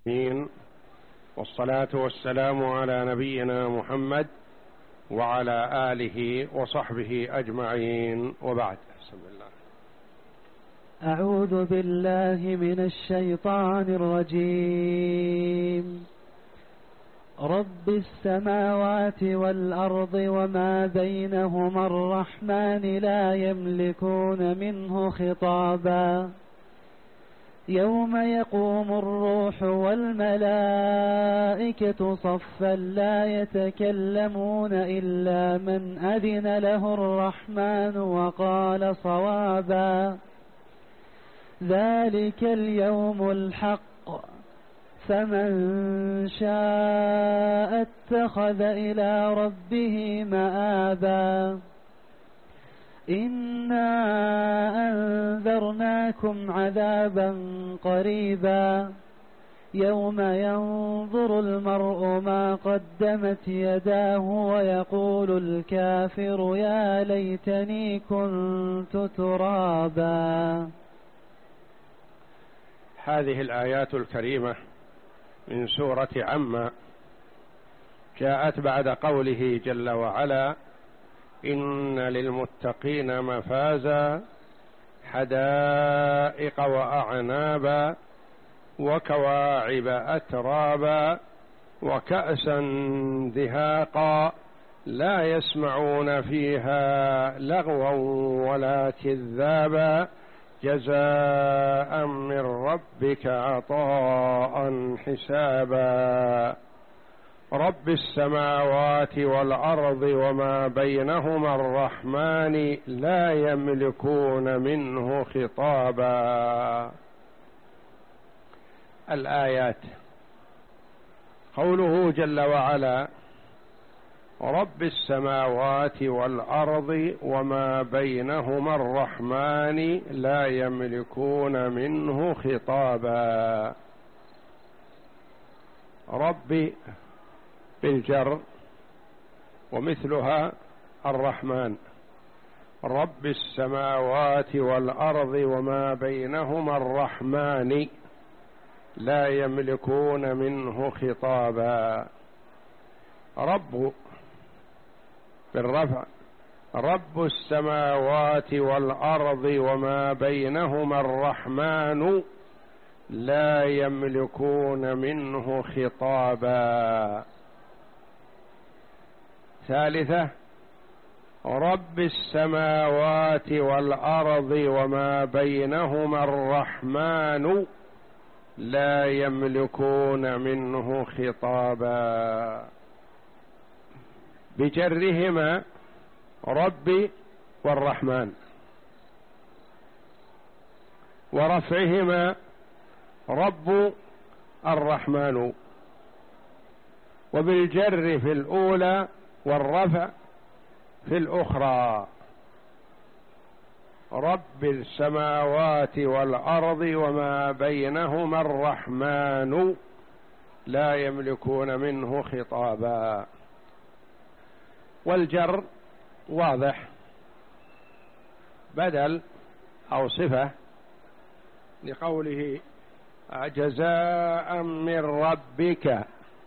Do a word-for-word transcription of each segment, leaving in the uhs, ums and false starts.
والصلاة والسلام على نبينا محمد وعلى آله وصحبه أجمعين، وبعد. بسم الله. أعوذ بالله من الشيطان الرجيم. رب السماوات والأرض وما بينهما الرحمن لا يملكون منه خطابا يوم يقوم الروح والملائكة صفا لا يتكلمون إلا من أذن له الرحمن وقال صوابا ذلك اليوم الحق فمن شاء اتخذ إلى ربه مآبا إنا أنذرناكم عذابا قريبا يوم ينظر المرء ما قدمت يداه ويقول الكافر يا ليتني كنت ترابا. هذه الآيات الكريمة من سورة عم جاءت بعد قوله جل وعلا: إن للمتقين مفازا حدائق وأعنابا وكواعب أترابا وكأسا دهاقا لا يسمعون فيها لغوا ولا كذابا جزاء من ربك عطاء حسابا رب السماوات والأرض وما بينهما الرحمن لا يملكون منه خطابا. الآيات: قوله جل وعلا: رب السماوات والأرض وما بينهما الرحمن لا يملكون منه خطابا. رب بالجر ومثلها الرحمن. رب السماوات والأرض وما بينهما الرحمن لا يملكون منه خطابا. رب بالرفع. رب السماوات والأرض وما بينهما الرحمن لا يملكون منه خطابا. ثالثة: رب السماوات والأرض وما بينهما الرحمن لا يملكون منه خطابا. بجرهما رب والرحمن، ورفعهما رب الرحمن، وبالجر في الأولى والرفع في الأخرى. رب السماوات والأرض وما بينهما الرحمن لا يملكون منه خطابا. والجر واضح، بدل أو صفة لقوله: جزاء من ربك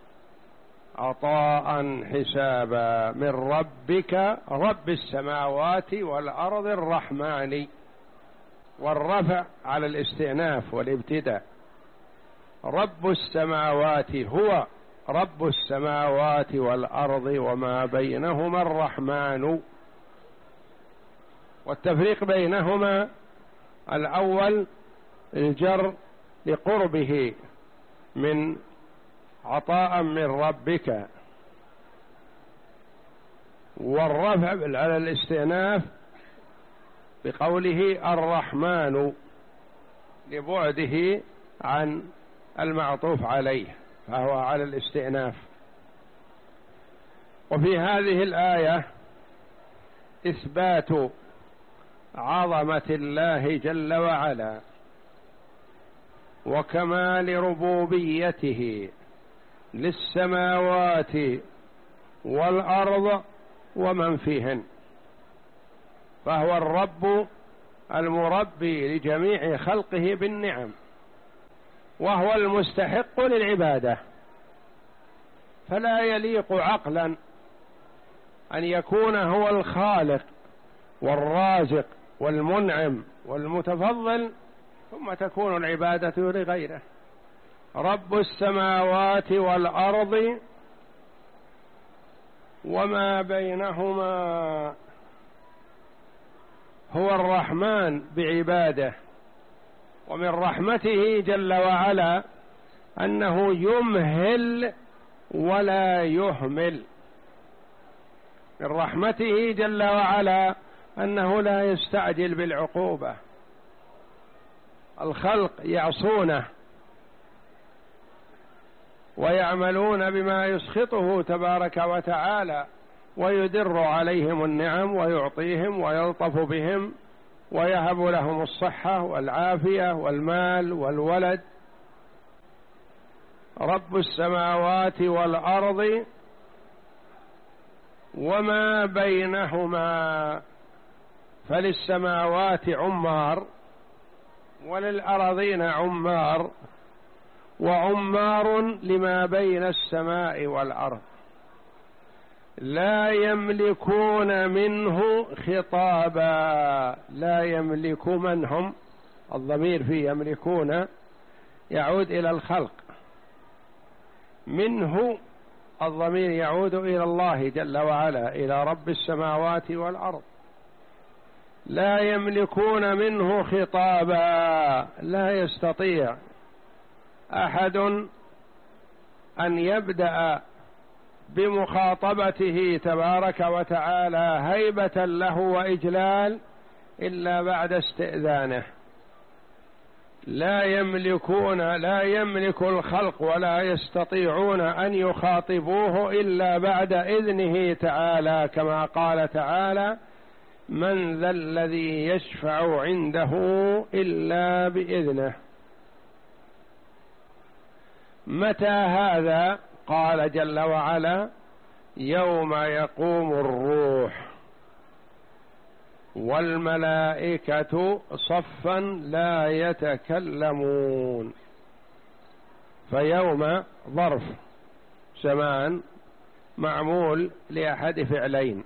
عطاء حسابا. من ربك رب السماوات والأرض الرحمن، والرفع على الاستئناف والابتداء. رب السماوات هو رب السماوات والأرض وما بينهما الرحمن. والتفريق بينهما: الأول الجر لقربه من عطاء من ربك، والرفع على الاستئناف بقوله الرحمن لبعده عن المعطوف عليه، فهو على الاستئناف. وفي هذه الآية إثبات عظمة الله جل وعلا وكمال ربوبيته للسماوات والأرض ومن فيهن، فهو الرب المربي لجميع خلقه بالنعم، وهو المستحق للعبادة، فلا يليق عقلا أن يكون هو الخالق والرازق والمنعم والمتفضل ثم تكون العبادة لغيره. رب السماوات والأرض وما بينهما، هو الرحمن بعباده، ومن رحمته جل وعلا أنه يمهل ولا يهمل. من رحمته جل وعلا أنه لا يستعجل بالعقوبة. الخلق يعصونه ويعملون بما يسخطه تبارك وتعالى، ويدر عليهم النعم ويعطيهم ويلطف بهم ويهب لهم الصحة والعافية والمال والولد. رب السماوات والأرض وما بينهما، فللسماوات عمار وللأرضين عمار، وعمار لما بين السماء والأرض، لا يملكون منه خطابا. لا يملك من هم، الضمير في يملكون يعود إلى الخلق، منه الضمير يعود إلى الله جل وعلا، إلى رب السماوات والأرض. لا يملكون منه خطابا، لا يستطيع أحد أن يبدأ بمخاطبته تبارك وتعالى هيبة له وإجلال إلا بعد استئذانه. لا يملكون لا يملك الخلق ولا يستطيعون أن يخاطبوه إلا بعد إذنه تعالى، كما قال تعالى: من ذا الذي يشفع عنده إلا بإذنه. متى هذا؟ قال جل وعلا: يوم يقوم الروح والملائكة صفا لا يتكلمون. فيوم ظرف زمان معمول لأحد فعلين،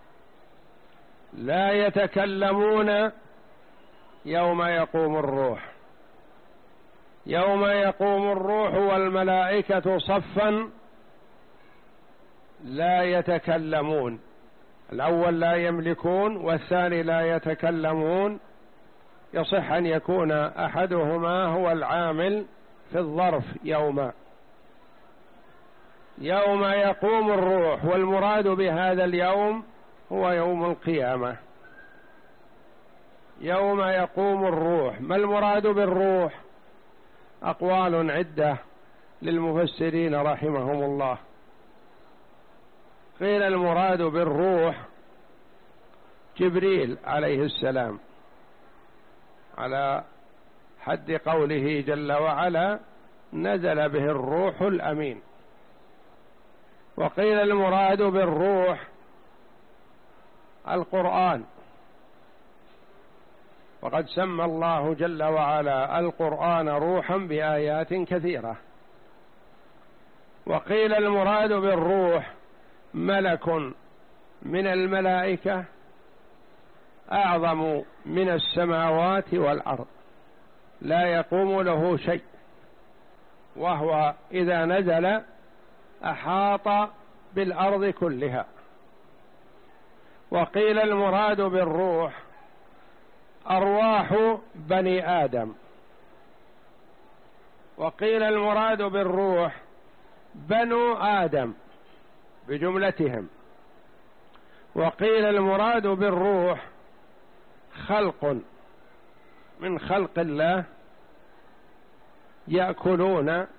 لا يتكلمون يوم يقوم الروح. يوم يقوم الروح والملائكة صفا لا يتكلمون. الأول لا يملكون والثاني لا يتكلمون. يصح أن يكون أحدهما هو العامل في الظرف يوم. يوم يقوم الروح، والمراد بهذا اليوم هو يوم القيامة. يوم يقوم الروح، ما المراد بالروح؟ أقوال عدة للمفسرين رحمهم الله. قيل المراد بالروح جبريل عليه السلام، على حد قوله جل وعلا: نزل به الروح الأمين. وقيل المراد بالروح القرآن، وقد سمى الله جل وعلا القرآن روحا بآيات كثيرة. وقيل المراد بالروح ملك من الملائكة أعظم من السماوات والأرض، لا يقوم له شيء، وهو إذا نزل أحاط بالأرض كلها. وقيل المراد بالروح أرواح بني آدم. وقيل المراد بالروح بنو آدم بجملتهم. وقيل المراد بالروح خلق من خلق الله يأكلون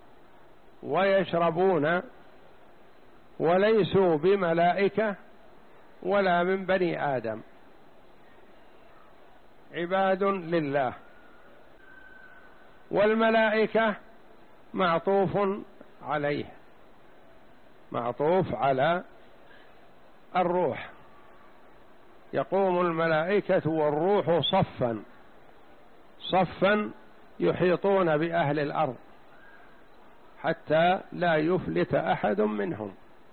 ويشربون وليسوا بملائكة ولا من بني آدم، عباد لله. والملائكة معطوف عليه، معطوف على الروح. يقوم الملائكة والروح صفا، صفا يحيطون بأهل الأرض حتى لا يفلت أحد منهم،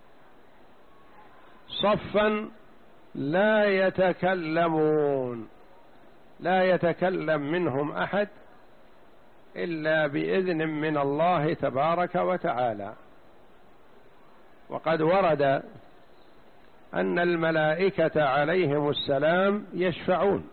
صفا لا يتكلمون، لا يتكلم منهم أحد إلا بإذن من الله تبارك وتعالى. وقد ورد أن الملائكة عليهم السلام يشفعون،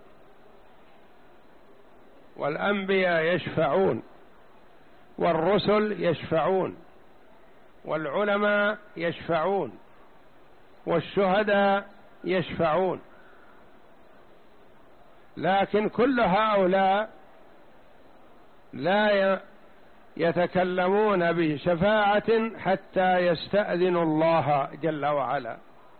والأنبياء يشفعون، والرسل يشفعون، والعلماء يشفعون، والشهداء يشفعون، لكن كل هؤلاء لا يتكلمون بشفاعة حتى يستأذنوا الله جل وعلا،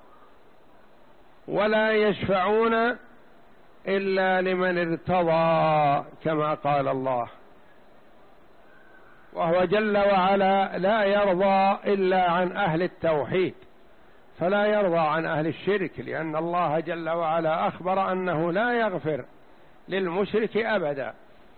ولا يشفعون إلا لمن ارتضى كما قال الله، وهو جل وعلا لا يرضى إلا عن أهل التوحيد، فلا يرضى عن أهل الشرك، لأن الله جل وعلا أخبر أنه لا يغفر للمشرك أبدا.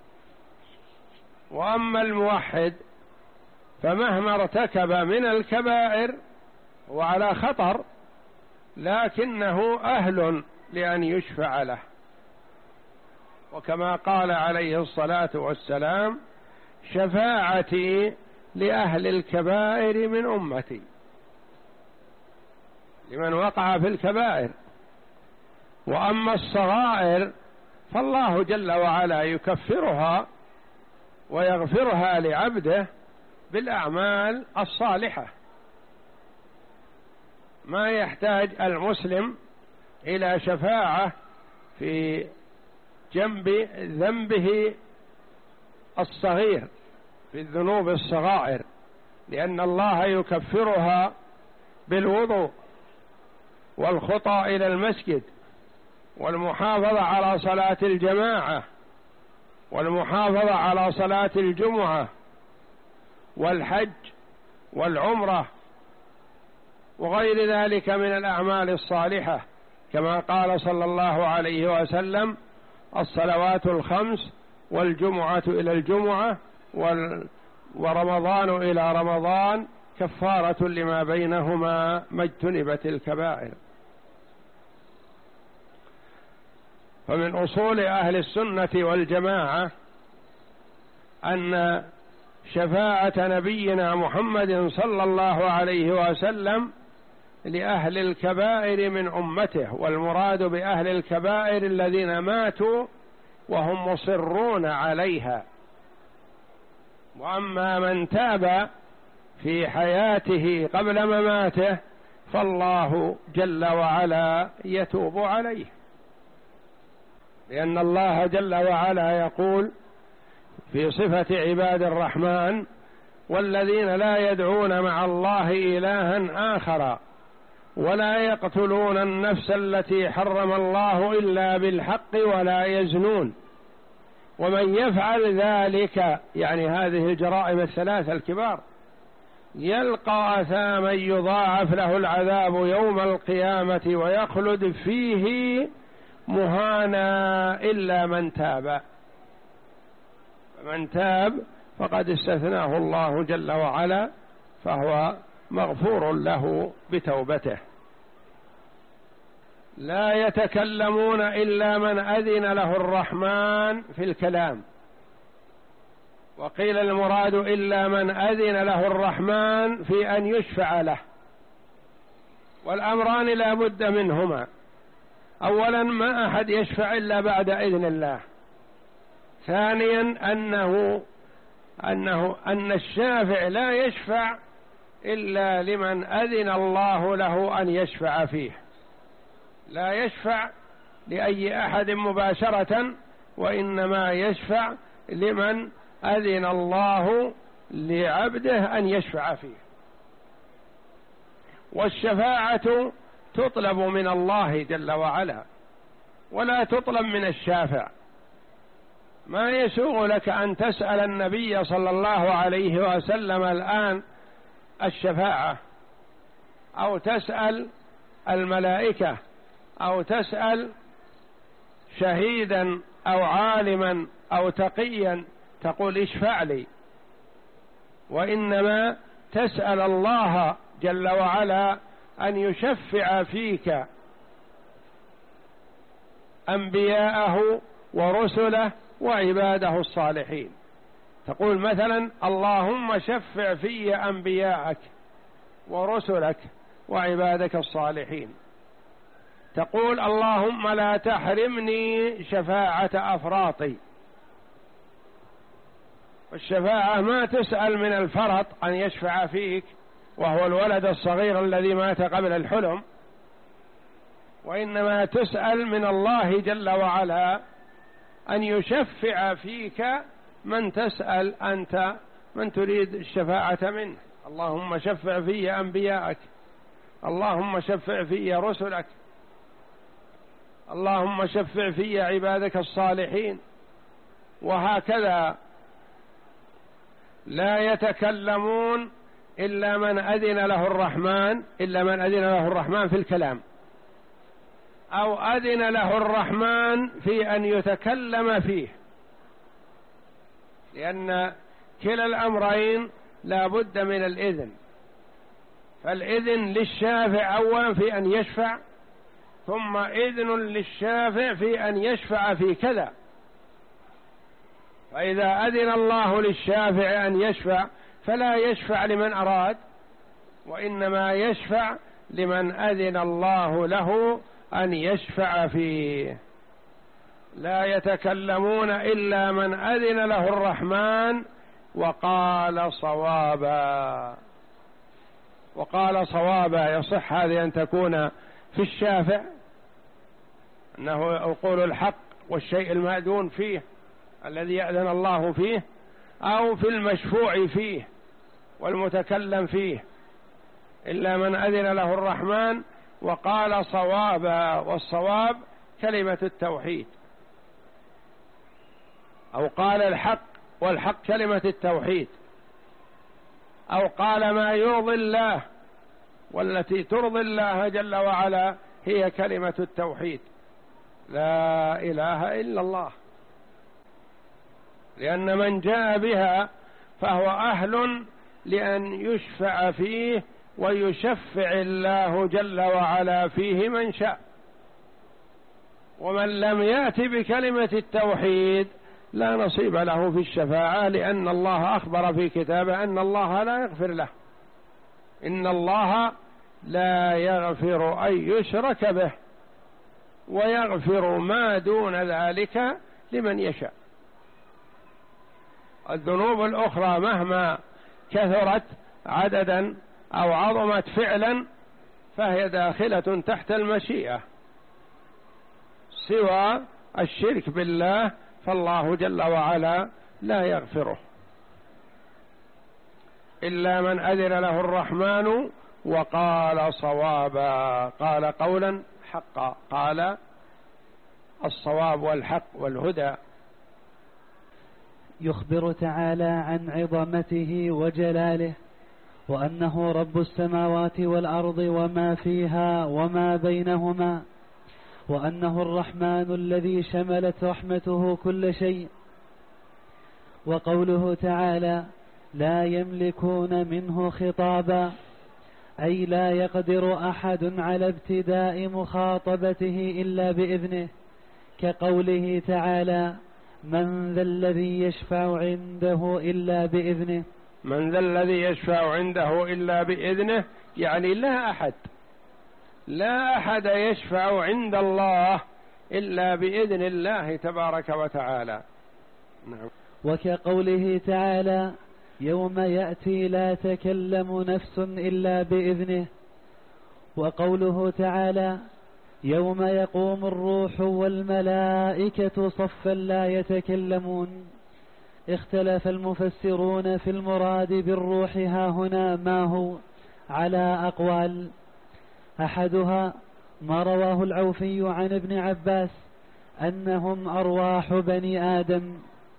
وأما الموحد فمهما ارتكب من الكبائر وعلى خطر، لكنه أهل لأن يشفع له، وكما قال عليه الصلاة والسلام: شفاعتي لأهل الكبائر من أمتي، لمن وقع في الكبائر. وأما الصغائر فالله جل وعلا يكفرها ويغفرها لعبده بالأعمال الصالحة. ما يحتاج المسلم إلى شفاعة في جنب ذنبه الصغير، في الذنوب الصغائر، لأن الله يكفرها بالوضوء والخطى إلى المسجد، والمحافظة على صلاة الجماعة، والمحافظة على صلاة الجمعة، والحج والعمرة، وغير ذلك من الأعمال الصالحة، كما قال صلى الله عليه وسلم: الصلوات الخمس والجمعة إلى الجمعة ورمضان إلى رمضان كفارة لما بينهما ما اجتنبت الكبائر. فمن أصول أهل السنة والجماعة أن شفاعة نبينا محمد صلى الله عليه وسلم لأهل الكبائر من أمته، والمراد بأهل الكبائر الذين ماتوا وهم مصرون عليها. وأما من تاب في حياته قبل مماته فالله جل وعلا يتوب عليه، لأن الله جل وعلا يقول في صفة عباد الرحمن: والذين لا يدعون مع الله إلها آخر ولا يقتلون النفس التي حرم الله إلا بالحق ولا يزنون ومن يفعل ذلك، يعني هذه الجرائم الثلاث الكبار، يلقى أثاما يضاعف له العذاب يوم القيامة ويخلد فيه مهانا إلا من تاب. من تاب فقد استثناه الله جل وعلا، فهو مغفور له بتوبته. لا يتكلمون إلا من أذن له الرحمن في الكلام، وقيل المراد إلا من أذن له الرحمن في أن يشفع له، والأمران لا بد منهما. أولا ما أحد يشفع إلا بعد إذن الله. ثانيا أنه أنه أن الشافع لا يشفع إلا لمن أذن الله له أن يشفع فيه، لا يشفع لأي أحد مباشرة، وإنما يشفع لمن أذن الله لعبده أن يشفع فيه. والشفاعة تطلب من الله جل وعلا ولا تطلب من الشافع. ما يسوغ لك أن تسأل النبي صلى الله عليه وسلم الآن الشفاعة، أو تسأل الملائكة، أو تسأل شهيدا أو عالما أو تقيا، تقول اشفع لي، وإنما تسأل الله جل وعلا أن يشفع فيك أنبياءه ورسله وعباده الصالحين. تقول مثلا اللهم شفع في أنبياءك ورسلك وعبادك الصالحين. تقول اللهم لا تحرمني شفاعة أفراطي. والشفاعة ما تسأل من الفرط أن يشفع فيك وهو الولد الصغير الذي مات قبل الحلم، وإنما تسأل من الله جل وعلا أن يشفع فيك من تسأل أنت، من تريد الشفاعة منه. اللهم شفع في أنبياءك، اللهم شفع في رسلك، اللهم شفع في عبادك الصالحين، وهكذا. لا يتكلمون إلا من أذن له الرحمن إلا من أذن له الرحمن في الكلام، أو أذن له الرحمن في أن يتكلم فيه، لأن كلا الأمرين لا بد من الإذن. فالإذن للشافع أولا في أن يشفع، ثم إذن للشافع في أن يشفع في كذا. فإذا أذن الله للشافع أن يشفع فلا يشفع لمن أراد، وإنما يشفع لمن أذن الله له أن يشفع فيه. لا يتكلمون إلا من أذن له الرحمن وقال صوابا. وقال صوابا يصح هذه أن تكون في الشافع أنه يقول الحق والشيء المأذون فيه الذي يأذن الله فيه، أو في المشفوع فيه والمتكلم فيه، إلا من أذن له الرحمن وقال صوابا. والصواب كلمة التوحيد، أو قال الحق، والحق كلمة التوحيد، أو قال ما يرضي الله، والتي ترضي الله جل وعلا هي كلمة التوحيد، لا إله إلا الله. لأن من جاء بها فهو أهل لأن يشفع فيه ويشفع الله جل وعلا فيه من شاء. ومن لم يأت بكلمة التوحيد لا نصيب له في الشفاعة، لأن الله أخبر في كتابه أن الله لا يغفر له. إن الله لا يغفر أن يشرك به ويغفر ما دون ذلك لمن يشاء. الذنوب الأخرى مهما كثرت عددا أو عظمت فعلا فهي داخلة تحت المشيئة، سوى الشرك بالله فالله جل وعلا لا يغفره إلا من أذن له الرحمن وقال صوابا. قال قولا حقا، قال الصواب والحق والهدى. يخبر تعالى عن عظمته وجلاله، وأنه رب السماوات والأرض وما فيها وما بينهما، وأنه الرحمن الذي شملت رحمته كل شيء. وقوله تعالى لا يملكون منه خطابا، أي لا يقدر أحد على ابتداء مخاطبته إلا بإذنه، كقوله تعالى من ذا الذي يشفع عنده إلا بإذنه. من ذا الذي يشفع عنده إلا بإذنه، يعني لا أحد لا أحد يشفع عند الله إلا بإذن الله تبارك وتعالى. نعم. وكقوله تعالى يوم يأتي لا تكلم نفس إلا بإذنه. وقوله تعالى يوم يقوم الروح والملائكة صفا لا يتكلمون. اختلف المفسرون في المراد بالروح ها هنا ما هو على أقوال، أحدها ما رواه العوفي عن ابن عباس أنهم أرواح بني آدم،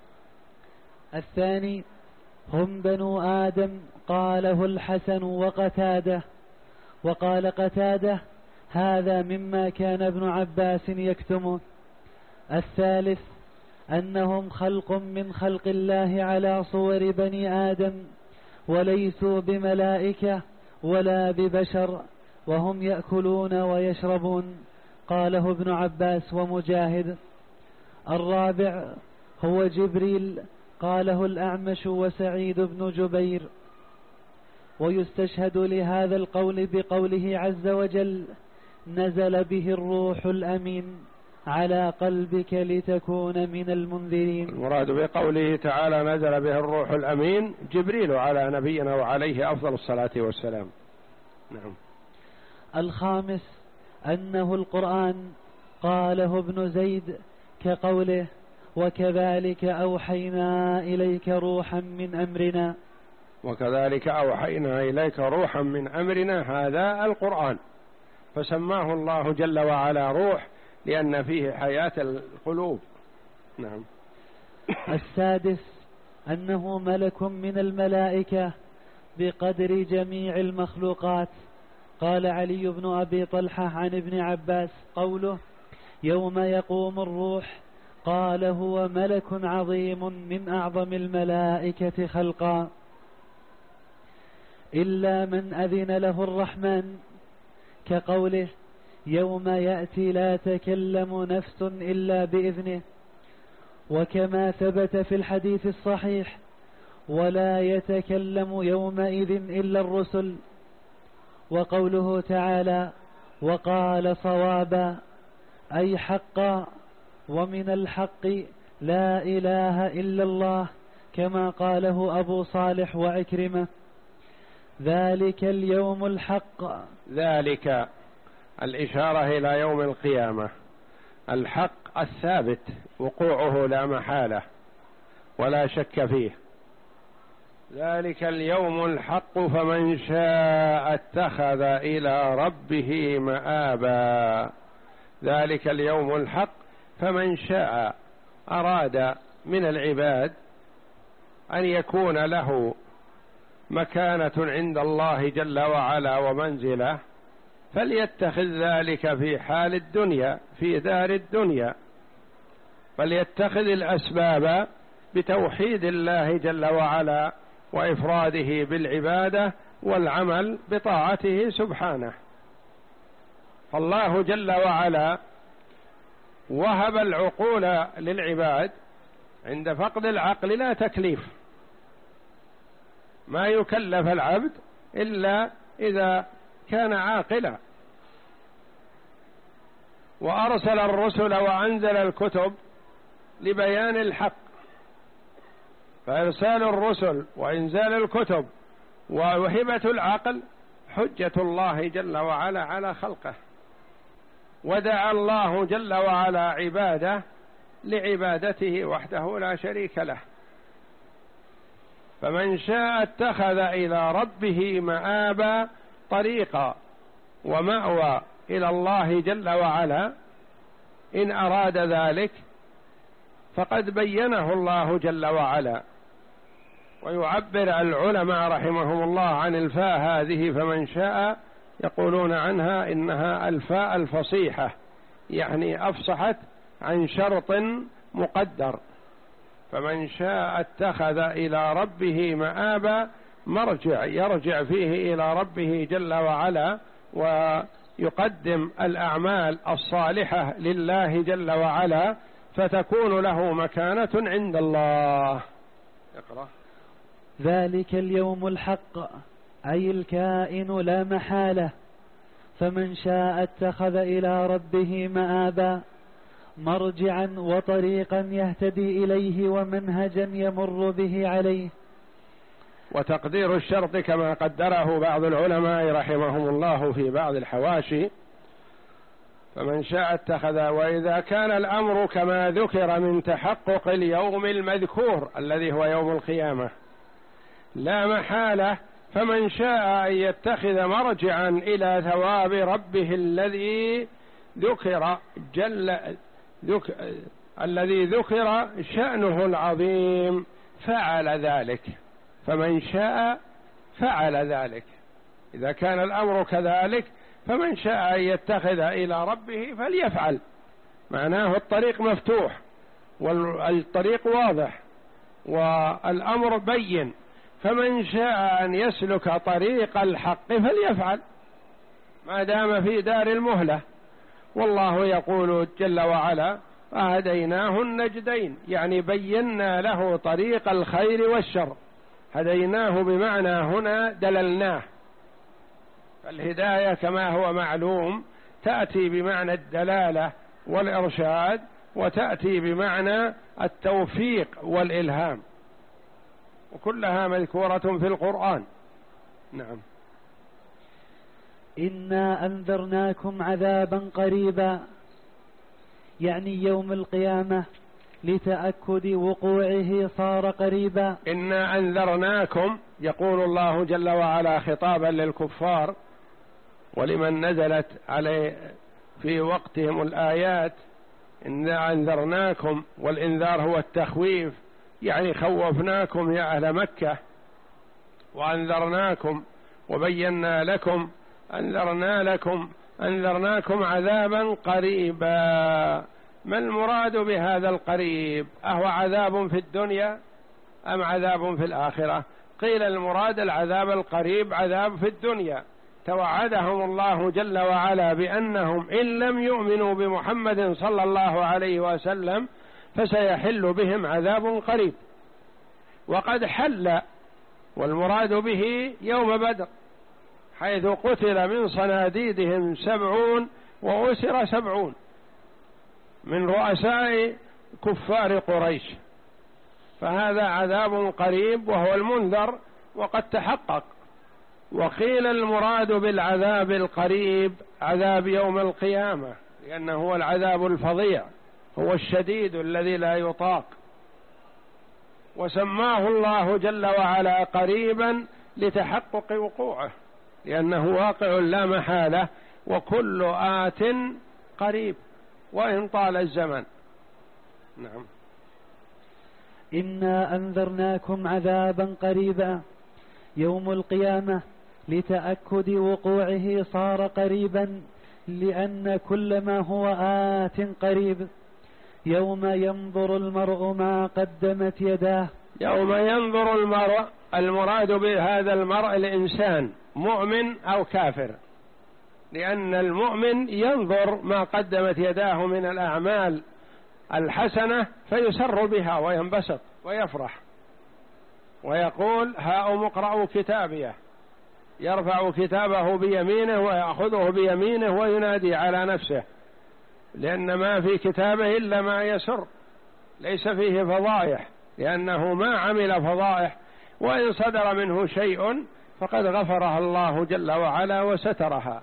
الثاني هم بنو آدم، قاله الحسن وقتاده، وقال قتاده هذا مما كان ابن عباس يكتمه، الثالث أنهم خلق من خلق الله على صور بني آدم وليسوا بملائكة ولا ببشر وهم يأكلون ويشربون. قاله ابن عباس ومجاهد. الرابع هو جبريل، قاله الأعمش وسعيد بن جبير. ويستشهد لهذا القول بقوله عز وجل: نزل به الروح الأمين على قلبك لتكون من المنذرين. المراد بقوله تعالى نزل به الروح الأمين جبريل على نبينا وعليه أفضل الصلاة والسلام. نعم. الخامس أنه القرآن، قاله ابن زيد كقوله: وكذلك أوحينا إليك روحا من أمرنا. وكذلك أوحينا إليك روحا من أمرنا، هذا القرآن، فسماه الله جل وعلا روح لأن فيه حياة القلوب. نعم. السادس أنه ملك من الملائكة بقدر جميع المخلوقات. قال علي بن أبي طلحة عن ابن عباس قوله: يوم يقوم الروح، قال هو ملك عظيم من أعظم الملائكة خلقا، إلا من أذن له الرحمن، كقوله: يوم يأتي لا تكلم نفس إلا بإذنه. وكما ثبت في الحديث الصحيح: ولا يتكلم يومئذ إلا الرسل. وقوله تعالى: وقال صوابا، أي حقا، ومن الحق لا إله إلا الله، كما قاله أبو صالح وعكرمة. ذلك اليوم الحق. ذلك الإشارة إلى يوم القيامة، الحق الثابت وقوعه لا محالة ولا شك فيه. ذلك اليوم الحق فمن شاء اتخذ إلى ربه مآبا. ذلك اليوم الحق فمن شاء أراد من العباد أن يكون له مكانة عند الله جل وعلا ومنزله، فليتخذ ذلك في حال الدنيا، في دار الدنيا، فليتخذ الأسباب بتوحيد الله جل وعلا وإفراده بالعبادة والعمل بطاعته سبحانه. فالله جل وعلا وهب العقول للعباد، عند فقد العقل لا تكليف، ما يكلف العبد إلا إذا كان عاقلا. وأرسل الرسل وأنزل الكتب لبيان الحق، فإرسال الرسل وإنزال الكتب ووهبة العقل حجة الله جل وعلا على خلقه. ودعا الله جل وعلا عباده لعبادته وحده لا شريك له. فمن شاء اتخذ إلى ربه مآبا، طريقا ومأوى إلى الله جل وعلا. إن أراد ذلك فقد بينه الله جل وعلا. ويعبر العلماء رحمهم الله عن الفاء هذه فمن شاء، يقولون عنها إنها الفاء الفصيحة، يعني أفصحت عن شرط مقدر. فمن شاء اتخذ إلى ربه مآبا، مرجع يرجع فيه إلى ربه جل وعلا ويقدم الأعمال الصالحة لله جل وعلا، فتكون له مكانة عند الله. اقرأ. ذلك اليوم الحق، أي الكائن لا محالة. فمن شاء اتخذ إلى ربه مآبا، مرجعا وطريقا يهتدي إليه ومنهجا يمر به عليه. وتقدير الشرط كما قدره بعض العلماء رحمهم الله في بعض الحواشي: فمن شاء اتخذ. وإذا كان الأمر كما ذكر من تحقق اليوم المذكور الذي هو يوم القيامة لا محالة، فمن شاء أن يتخذ مرجعا إلى ثواب ربه الذي ذكر جل ذك... الذي ذكر شأنه العظيم فعل ذلك. فمن شاء فعل ذلك. إذا كان الأمر كذلك فمن شاء أن يتخذ إلى ربه فليفعل، معناه الطريق مفتوح والطريق واضح والأمر بين، فمن شاء أن يسلك طريق الحق فليفعل ما دام في دار المهلة. والله يقول جل وعلا: فهديناه النجدين، يعني بينا له طريق الخير والشر. هديناه بمعنى هنا دللناه. الهداية كما هو معلوم تأتي بمعنى الدلالة والإرشاد، وتأتي بمعنى التوفيق والإلهام، وكلها مذكورة في القرآن. نعم. إنا أنذرناكم عذابا قريبا، يعني يوم القيامة، لتأكد وقوعه صار قريبا. إنا أنذرناكم، يقول الله جل وعلا خطابا للكفار ولمن نزلت عليه في وقتهم الآيات: إنا أنذرناكم، والإنذار هو التخويف، يعني خوفناكم يا أهل مكة، وأنذرناكم وبينا لكم، أنذرنا لكم أنذرناكم عذابا قريبا. ما المراد بهذا القريب؟ أهو عذاب في الدنيا أم عذاب في الآخرة؟ قيل المراد العذاب القريب عذاب في الدنيا، توعدهم الله جل وعلا بأنهم إن لم يؤمنوا بمحمد صلى الله عليه وسلم فسيحل بهم عذاب قريب، وقد حل، والمراد به يوم بدر، حيث قتل من صناديدهم سبعون وأسر سبعون من رؤساء كفار قريش، فهذا عذاب قريب وهو المنذر وقد تحقق. وقيل المراد بالعذاب القريب عذاب يوم القيامة، لأنه هو العذاب الفظيع، هو الشديد الذي لا يطاق، وسماه الله جل وعلا قريبا لتحقق وقوعه، لأنه واقع لا محالة، وكل آت قريب وإن طال الزمن. نعم. إنا أنذرناكم عذابا قريبا يوم القيامة، لتأكد وقوعه صار قريبا، لأن كل ما هو آت قريب. يوم ينظر المرء ما قدمت يداه. يوم ينظر المرء، المراد بهذا المرء الإنسان، مؤمن أو كافر، لأن المؤمن ينظر ما قدمت يداه من الأعمال الحسنة فيسر بها وينبسط ويفرح ويقول: هاؤم اقرأوا كتابيه، يرفع كتابه بيمينه ويأخذه بيمينه وينادي على نفسه، لأن ما في كتابه إلا ما يسر، ليس فيه فضائح، لأنه ما عمل فضائح، وإن صدر منه شيء فقد غفرها الله جل وعلا وسترها.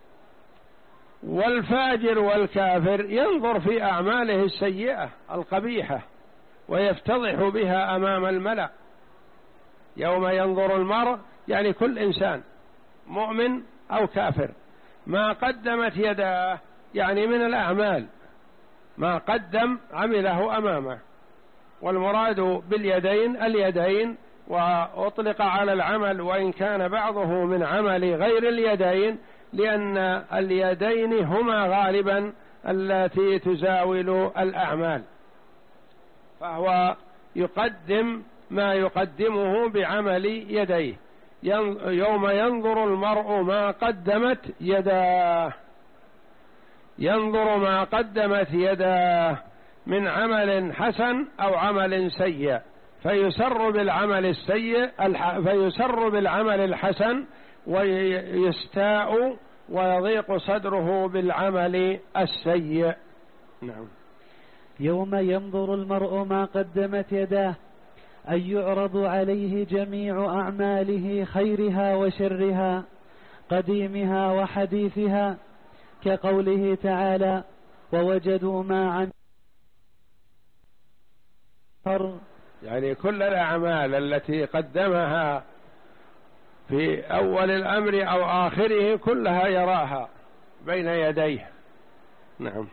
والفاجر والكافر ينظر في أعماله السيئة القبيحة ويفتضح بها أمام الملأ. يوم ينظر المرء يعني كل إنسان مؤمن أو كافر ما قدمت يداه، يعني من الأعمال ما قدم عمله أمامه. والمراد باليدين اليدين، وأطلق على العمل وإن كان بعضه من عمل غير اليدين، لأن اليدين هما غالبا التي تزاول الأعمال، فهو يقدم ما يقدمه بعمل يديه. يوم ينظر المرء ما قدمت يداه، ينظر ما قدمت يداه من عمل حسن أو عمل سيء، فيسر بالعمل السيء فيسر بالعمل الحسن، ويستاء ويضيق صدره بالعمل السيء. نعم. يوم ينظر المرء ما قدمت يداه، أن يعرض عليه جميع أعماله خيرها وشرها، قديمها وحديثها، كقوله تعالى: ووجدوا ما عملوا، يعني كل الأعمال التي قدمها في أول الأمر أو آخره كلها يراها بين يديه. نعم.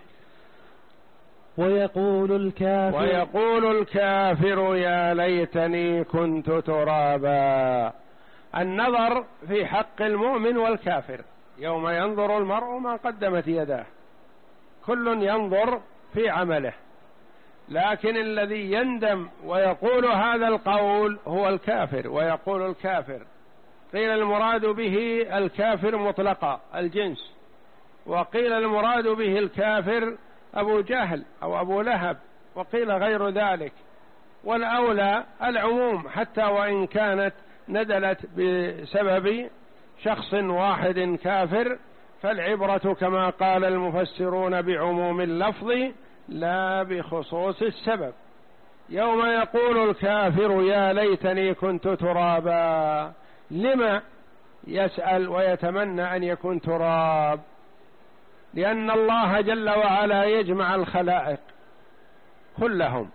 ويقول الكافر ويقول الكافر يا ليتني كنت ترابا. النظر في حق المؤمن والكافر، يوم ينظر المرء ما قدمت يداه، كل ينظر في عمله، لكن الذي يندم ويقول هذا القول هو الكافر، ويقول الكافر. قيل المراد به الكافر مطلقا الجنس، وقيل المراد به الكافر أبو جهل أو أبو لهب، وقيل غير ذلك، والأولى العموم حتى وإن كانت ندلت بسبب شخص واحد كافر، فالعبرة كما قال المفسرون بعموم اللفظ لا بخصوص السبب. يوم يقول الكافر يا ليتني كنت ترابا، لما يسأل ويتمنى أن يكون تراب؟ لأن الله جل وعلا يجمع الخلائق كلهم،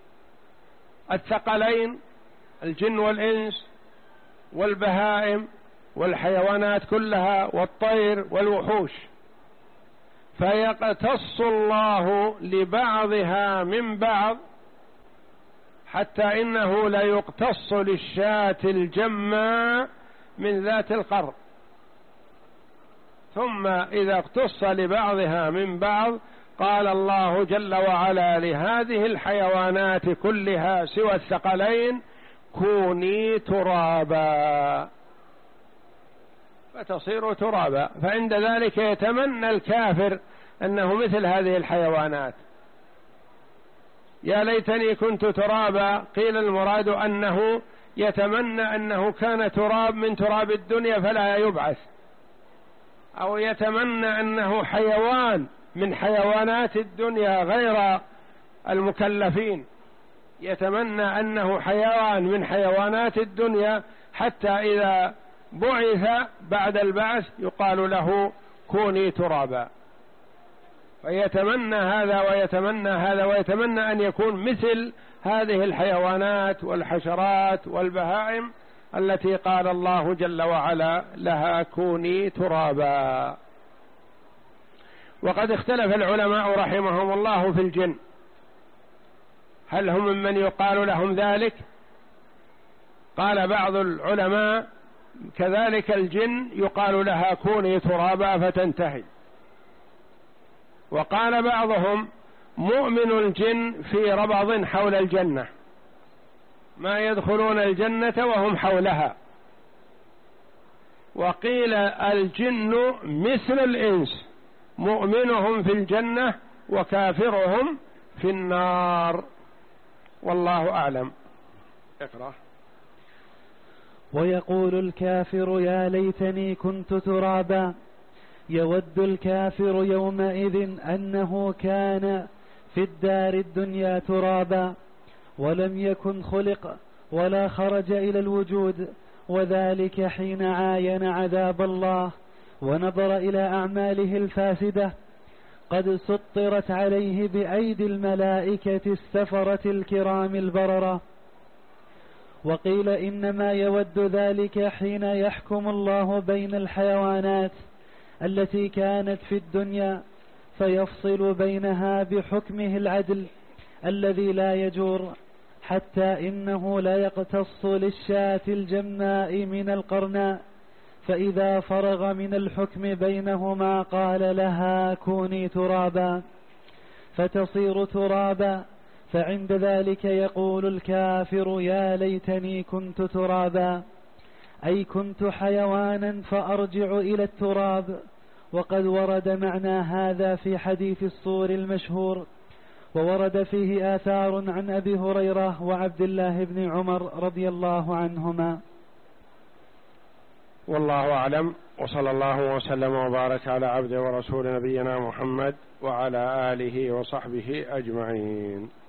الثقلين الجن والإنس والبهائم والحيوانات كلها والطير والوحوش، فيقتص الله لبعضها من بعض، حتى إنه لا يقتص للشاة الجماء من ذات القرن، ثم إذا اقتص لبعضها من بعض قال الله جل وعلا لهذه الحيوانات كلها سوى الثقلين كوني ترابا، فتصير ترابا. فعند ذلك يتمنى الكافر أنه مثل هذه الحيوانات، يا ليتني كنت ترابا. قيل المراد أنه يتمنى أنه كان تراب من تراب الدنيا فلا يبعث، أو يتمنى أنه حيوان من حيوانات الدنيا غير المكلفين، يتمنى أنه حيوان من حيوانات الدنيا حتى إذا بعث بعد البعث يقال له كوني ترابا. فيتمنى هذا ويتمنى هذا ويتمنى أن يكون مثل هذه الحيوانات والحشرات والبهائم التي قال الله جل وعلا لها كوني ترابا. وقد اختلف العلماء رحمهم الله في الجن، هل هم ممن يقال لهم ذلك؟ قال بعض العلماء كذلك الجن يقال لها كوني ترابا فتنتهي. وقال بعضهم مؤمن الجن في ربض حول الجنة، ما يدخلون الجنة وهم حولها. وقيل الجن مثل الإنس، مؤمنهم في الجنة وكافرهم في النار، والله أعلم. اقرأ. ويقول الكافر يا ليتني كنت ترابا، يود الكافر يومئذ أنه كان في الدار الدنيا ترابا ولم يكن خلق ولا خرج إلى الوجود، وذلك حين عاين عذاب الله ونظر إلى أعماله الفاسدة قد سطرت عليه بأيدي الملائكة السفرة الكرام البررة. وقيل إنما يود ذلك حين يحكم الله بين الحيوانات التي كانت في الدنيا فيفصل بينها بحكمه العدل الذي لا يجور، حتى إنه لا يقتص للشاة الجماء من القرناء، فإذا فرغ من الحكم بينهما قال لها كوني ترابا فتصير ترابا. فعند ذلك يقول الكافر يا ليتني كنت ترابا، أي كنت حيوانا فأرجع إلى التراب. وقد ورد معنى هذا في حديث الصور المشهور، وورد فيه آثار عن أبي هريرة وعبد الله بن عمر رضي الله عنهما. والله أعلم، وصلى الله وسلم وبارك على عبده ورسول نبينا محمد وعلى آله وصحبه أجمعين.